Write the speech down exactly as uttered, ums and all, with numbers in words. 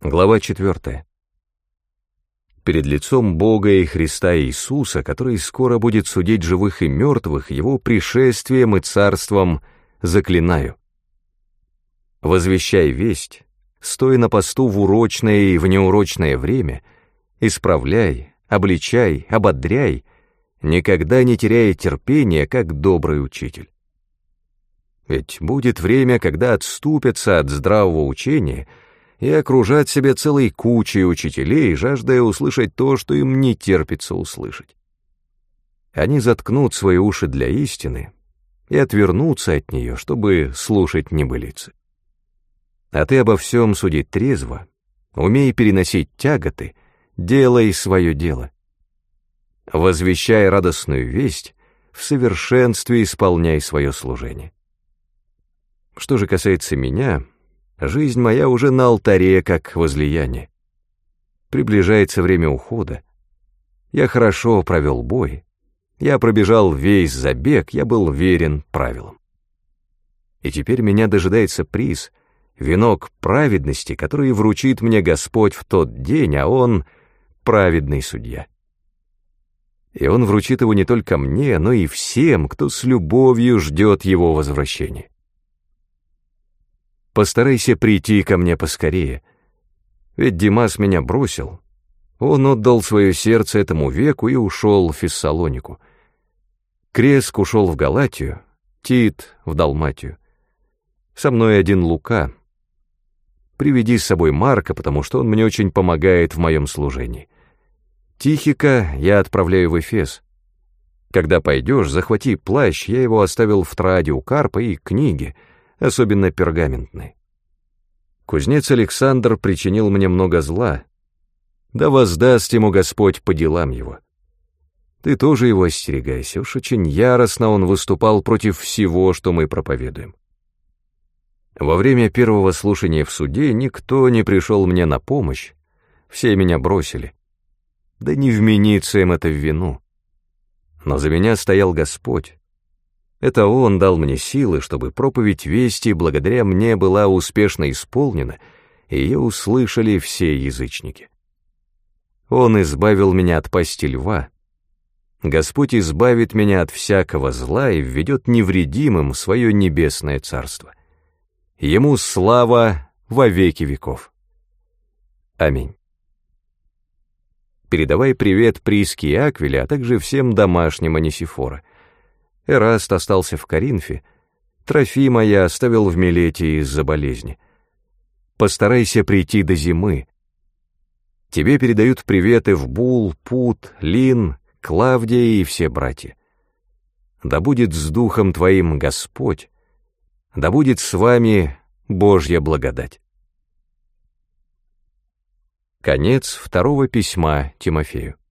Глава четвертая. Перед лицом Бога и Христа Иисуса, который скоро будет судить живых и мертвых, Его пришествием и царством, заклинаю. Возвещай весть, стой на посту в урочное и в неурочное время, исправляй, обличай, ободряй, никогда не теряя терпения, как добрый учитель. Ведь будет время, когда отступятся от здравого учения и окружат себя целой кучей учителей, жаждая услышать то, что им не терпится услышать. Они заткнут свои уши для истины и отвернутся от нее, чтобы слушать небылицы. А ты обо всем суди трезво, умей переносить тяготы, делай свое дело. Возвещай радостную весть, в совершенстве исполняй свое служение. Что же касается меня, жизнь моя уже на алтаре, как возлияние. Приближается время ухода. Я хорошо провел бой, я пробежал весь забег, я был верен правилам. И теперь меня дожидается приз, венок праведности, который вручит мне Господь в тот день, а Он — праведный судья. И Он вручит его не только мне, но и всем, кто с любовью ждет Его возвращения. Постарайся прийти ко мне поскорее, ведь Димас меня бросил. Он отдал свое сердце этому веку и ушел в Фессалонику. Креск ушел в Галатию, Тит — в Далматию. Со мной один Лука. Приведи с собой Марка, потому что он мне очень помогает в моем служении. Тихика я отправляю в Эфес. Когда пойдешь, захвати плащ, я его оставил в Троаде у Карпа, и книги, особенно пергаментные. Кузнец Александр причинил мне много зла, да воздаст ему Господь по делам его. Ты тоже его остерегайся, уж очень яростно он выступал против всего, что мы проповедуем. Во время первого слушания в суде никто не пришел мне на помощь, все меня бросили. Да не вменится им это в вину. Но за меня стоял Господь. Это Он дал мне силы, чтобы проповедь вести благодаря мне была успешно исполнена, и ее услышали все язычники. Он избавил меня от пасти льва. Господь избавит меня от всякого зла и введет невредимым в свое небесное царство. Ему слава во веки веков. Аминь. Передавай привет Приске и Аквиле, а также всем домашним Онисифора. Эраст остался в Коринфе, Трофима я оставил в Милете из-за болезни. Постарайся прийти до зимы. Тебе передают приветы Эвбул, Пут, Лин, Клавдия и все братья. Да будет с духом твоим Господь, да будет с вами Божья благодать. Конец второго письма Тимофею.